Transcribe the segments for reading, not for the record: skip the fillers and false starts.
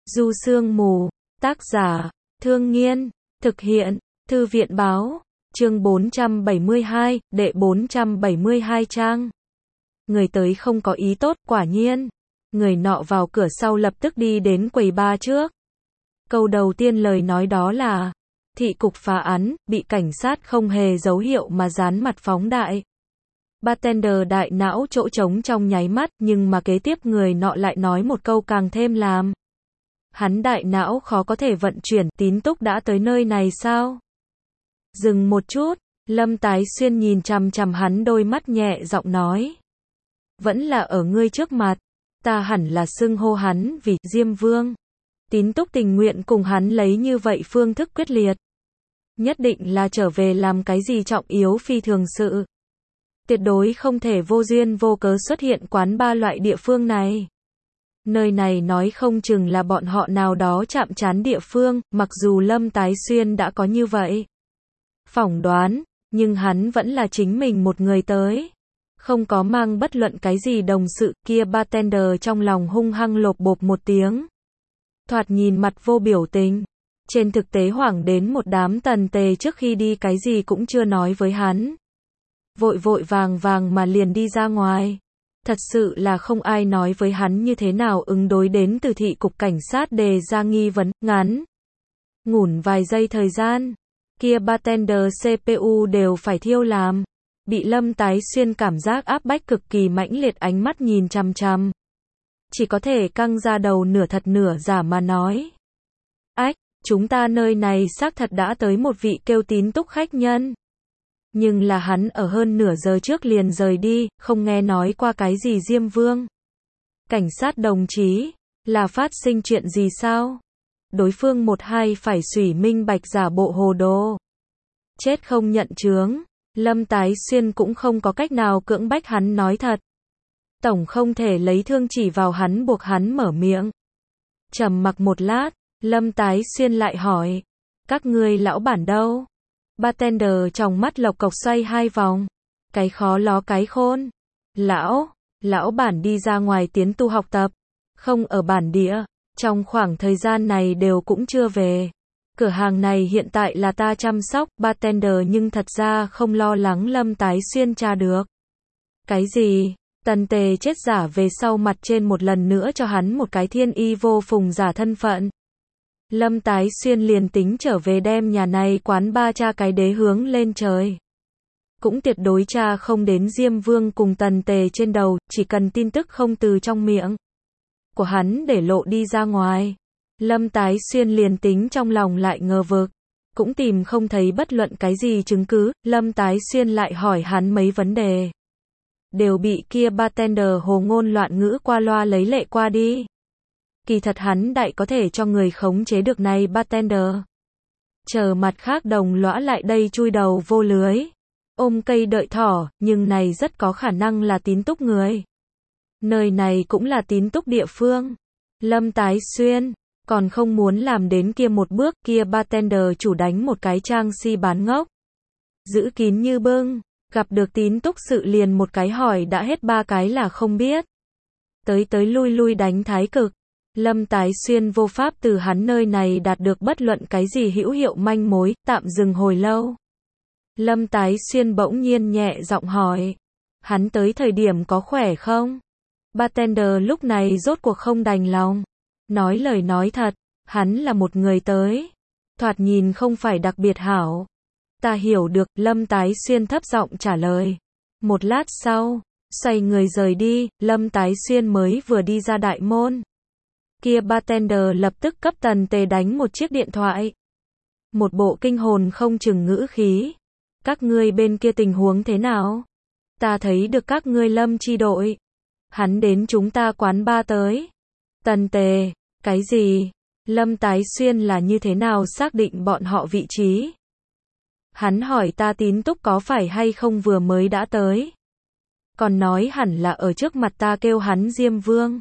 Du Sương Mù, tác giả, Thương Nghiên, thực hiện, Thư viện báo, chương 472, đệ 472 trang. Người tới không có ý tốt, quả nhiên. Người nọ vào cửa sau lập tức đi đến quầy bar trước. Câu đầu tiên lời nói đó là, thị cục phá án, bị cảnh sát không hề dấu hiệu mà dán mặt phóng đại. Bartender đại não chỗ trống trong nháy mắt, nhưng mà kế tiếp người nọ lại nói một câu càng thêm làm. Hắn đại não khó có thể vận chuyển, Tín Túc đã tới nơi này sao? Dừng một chút, Lâm Tái Xuyên nhìn chằm chằm hắn đôi mắt nhẹ giọng nói. Vẫn là ở ngươi trước mặt, ta hẳn là xưng hô hắn vì Diêm Vương. Tín Túc tình nguyện cùng hắn lấy như vậy phương thức quyết liệt. Nhất định là trở về làm cái gì trọng yếu phi thường sự. Tuyệt đối không thể vô duyên vô cớ xuất hiện quán ba loại địa phương này. Nơi này nói không chừng là bọn họ nào đó chạm trán địa phương, mặc dù Lâm Tái Xuyên đã có như vậy phỏng đoán, nhưng hắn vẫn là chính mình một người tới. Không có mang bất luận cái gì đồng sự, kia bartender trong lòng hung hăng lộp bộp một tiếng. Thoạt nhìn mặt vô biểu tình. Trên thực tế hoảng đến một đám tần tề trước khi đi cái gì cũng chưa nói với hắn. Vội vội vàng vàng mà liền đi ra ngoài. Thật sự là không ai nói với hắn như thế nào ứng đối đến từ thị cục cảnh sát đề ra nghi vấn, ngắn ngủn vài giây thời gian. Kia bartender CPU đều phải thiêu làm. Bị Lâm Tái Xuyên cảm giác áp bách cực kỳ mãnh liệt ánh mắt nhìn chằm chằm. Chỉ có thể căng ra đầu nửa thật nửa giả mà nói. Ách, chúng ta nơi này xác thật đã tới một vị kêu Tín Túc khách nhân. Nhưng là hắn ở hơn nửa giờ trước liền rời đi, không nghe nói qua cái gì Diêm Vương. Cảnh sát đồng chí, là phát sinh chuyện gì sao? Đối phương một hai phải xủy minh bạch giả bộ hồ đồ. Chết không nhận chướng, Lâm Tái Xuyên cũng không có cách nào cưỡng bách hắn nói thật. Tổng không thể lấy thương chỉ vào hắn buộc hắn mở miệng. Trầm mặc một lát, Lâm Tái Xuyên lại hỏi, các ngươi lão bản đâu? Bartender trong mắt lộc cộc xoay hai vòng. Cái khó ló cái khôn. Lão bản đi ra ngoài tiến tu học tập. Không ở bản địa. Trong khoảng thời gian này đều cũng chưa về. Cửa hàng này hiện tại là ta chăm sóc. Bartender nhưng thật ra không lo lắng Lâm Tái Xuyên tra được. Cái gì? Tần tề chết giả về sau mặt trên một lần nữa cho hắn một cái thiên y vô phùng giả thân phận. Lâm Tái Xuyên liền tính trở về đem nhà này quán ba cha cái đế hướng lên trời. Cũng tuyệt đối cha không đến Diêm Vương cùng tần tề trên đầu, chỉ cần tin tức không từ trong miệng của hắn để lộ đi ra ngoài. Lâm Tái Xuyên liền tính trong lòng lại ngờ vực, cũng tìm không thấy bất luận cái gì chứng cứ. Lâm Tái Xuyên lại hỏi hắn mấy vấn đề. Đều bị kia bartender hồ ngôn loạn ngữ qua loa lấy lệ qua đi. Kỳ thật hắn đại có thể cho người khống chế được này bartender. Chờ mặt khác đồng lõa lại đây chui đầu vô lưới. Ôm cây đợi thỏ, nhưng này rất có khả năng là Tín Túc người. Nơi này cũng là Tín Túc địa phương. Lâm Tái Xuyên, còn không muốn làm đến kia một bước, kia bartender chủ đánh một cái trang si bán ngốc. Giữ kín như bưng, gặp được Tín Túc sự liền một cái hỏi đã hết ba cái là không biết. Tới lui đánh thái cực. Lâm Tái Xuyên vô pháp từ hắn nơi này đạt được bất luận cái gì hữu hiệu manh mối, tạm dừng hồi lâu. Lâm Tái Xuyên bỗng nhiên nhẹ giọng hỏi. Hắn tới thời điểm có khỏe không? Bartender lúc này rốt cuộc không đành lòng. Nói lời nói thật, hắn là một người tới. Thoạt nhìn không phải đặc biệt hảo. Ta hiểu được, Lâm Tái Xuyên thấp giọng trả lời. Một lát sau, xoay người rời đi, Lâm Tái Xuyên mới vừa đi ra đại môn. Kia bartender lập tức cấp tần tề đánh một chiếc điện thoại. Một bộ kinh hồn không chừng ngữ khí. Các ngươi bên kia tình huống thế nào? Ta thấy được các ngươi Lâm chi đội. Hắn đến chúng ta quán ba tới. Tần tề, cái gì? Lâm Tái Xuyên là như thế nào xác định bọn họ vị trí? Hắn hỏi ta Tín Túc có phải hay không vừa mới đã tới. Còn nói hẳn là ở trước mặt ta kêu hắn Diêm Vương.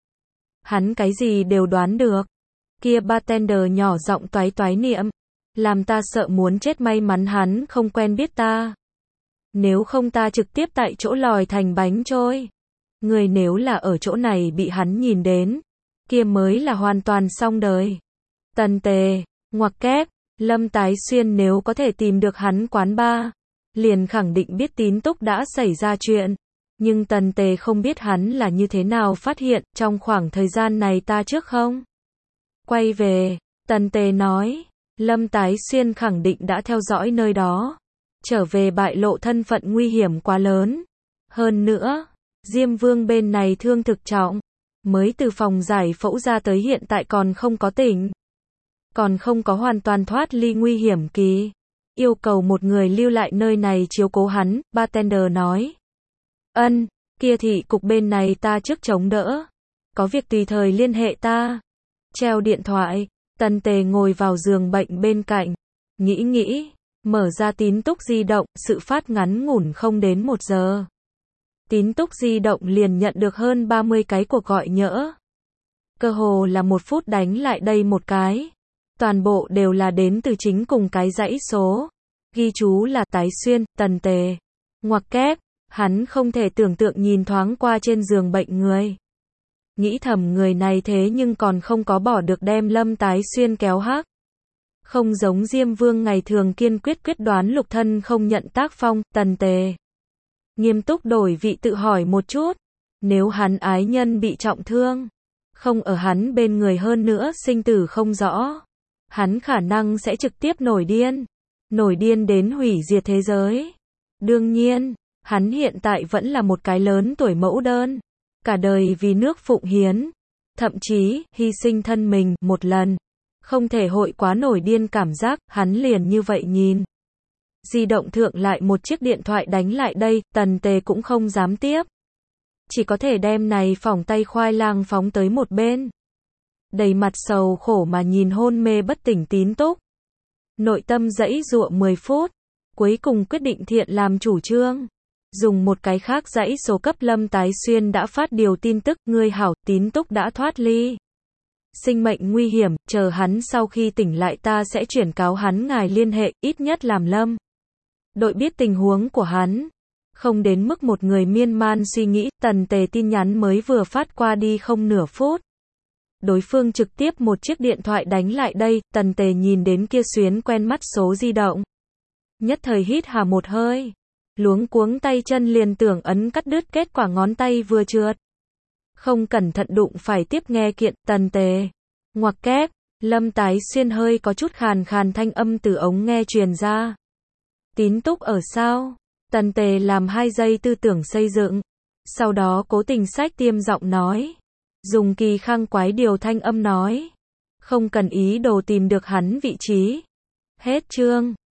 Hắn cái gì đều đoán được. Kia bartender nhỏ giọng toái toái niệm. Làm ta sợ muốn chết, may mắn hắn không quen biết ta. Nếu không ta trực tiếp tại chỗ lòi thành bánh trôi. Người nếu là ở chỗ này bị hắn nhìn đến. kia mới là hoàn toàn xong đời. Tần Tề, ngoặc kép, Lâm Tái Xuyên nếu có thể tìm được hắn quán bar, liền khẳng định biết Tín Túc đã xảy ra chuyện. Nhưng Tần Tề không biết hắn là như thế nào phát hiện, trong khoảng thời gian này ta trước không quay về, Tần Tề nói, Lâm Tái Xuyên khẳng định đã theo dõi nơi đó, trở về bại lộ thân phận nguy hiểm quá lớn. Hơn nữa, Diêm Vương bên này thương thực trọng, mới từ phòng giải phẫu ra tới hiện tại còn không có tỉnh, còn không có hoàn toàn thoát ly nguy hiểm kỳ, yêu cầu một người lưu lại nơi này chiếu cố hắn, bartender nói. Ân, kia thị cục bên này ta trước chống đỡ, có việc tùy thời liên hệ ta. Treo điện thoại, Tần Tề ngồi vào giường bệnh bên cạnh, nghĩ, mở ra Tín Túc di động, sự phát ngắn ngủn không đến 1 giờ. Tín Túc di động liền nhận được hơn 30 cái cuộc gọi nhỡ. Cơ hồ là 1 phút đánh lại đây một cái. Toàn bộ đều là đến từ chính cùng cái dãy số. Ghi chú là Tái Xuyên, Tần Tề. Ngoặc kép, hắn không thể tưởng tượng nhìn thoáng qua trên giường bệnh người. Nghĩ thầm người này thế nhưng còn không có bỏ được đem Lâm Tái Xuyên kéo hắc. Không giống Diêm Vương ngày thường kiên quyết quyết đoán lục thân không nhận tác phong, Tần Tề nghiêm túc đổi vị tự hỏi một chút, nếu hắn ái nhân bị trọng thương, không ở hắn bên người hơn nữa sinh tử không rõ, hắn khả năng sẽ trực tiếp nổi điên đến hủy diệt thế giới. Đương nhiên, hắn hiện tại vẫn là một cái lớn tuổi mẫu đơn, cả đời vì nước phụng hiến, thậm chí hy sinh thân mình một lần, không thể hội quá nổi điên cảm giác, hắn liền như vậy nhìn. Di động thượng lại một chiếc điện thoại đánh lại đây, Tần Tề cũng không dám tiếp. Chỉ có thể đem này phỏng tay khoai lang phóng tới một bên. Đầy mặt sầu khổ mà nhìn hôn mê bất tỉnh Tín Túc. Nội tâm giãy giụa 10 phút, cuối cùng quyết định thiện làm chủ trương. Dùng một cái khác dãy số cấp Lâm Tái Xuyên đã phát điều tin tức, ngươi hảo, Tín Túc đã thoát ly sinh mệnh nguy hiểm, chờ hắn sau khi tỉnh lại ta sẽ chuyển cáo hắn ngài liên hệ, ít nhất làm Lâm đội biết tình huống của hắn. Không đến mức một người miên man suy nghĩ, Tần Tề tin nhắn mới vừa phát qua đi không nửa phút. Đối phương trực tiếp một chiếc điện thoại đánh lại đây, Tần Tề nhìn đến kia xuyến quen mắt số di động. Nhất thời hít hà một hơi. Luống cuống tay chân liền tưởng ấn cắt đứt, kết quả ngón tay vừa trượt. Không cẩn thận đụng phải tiếp nghe kiện, Tần Tề. Ngoặc kép, Lâm Tái Xuyên hơi có chút khàn khàn thanh âm từ ống nghe truyền ra. Tín Túc ở sao? Tần Tề làm 2 giây tư tưởng xây dựng. Sau đó cố tình sách tiêm giọng nói. Dùng kỳ khang quái điều thanh âm nói. Không cần ý đồ tìm được hắn vị trí. Hết chương.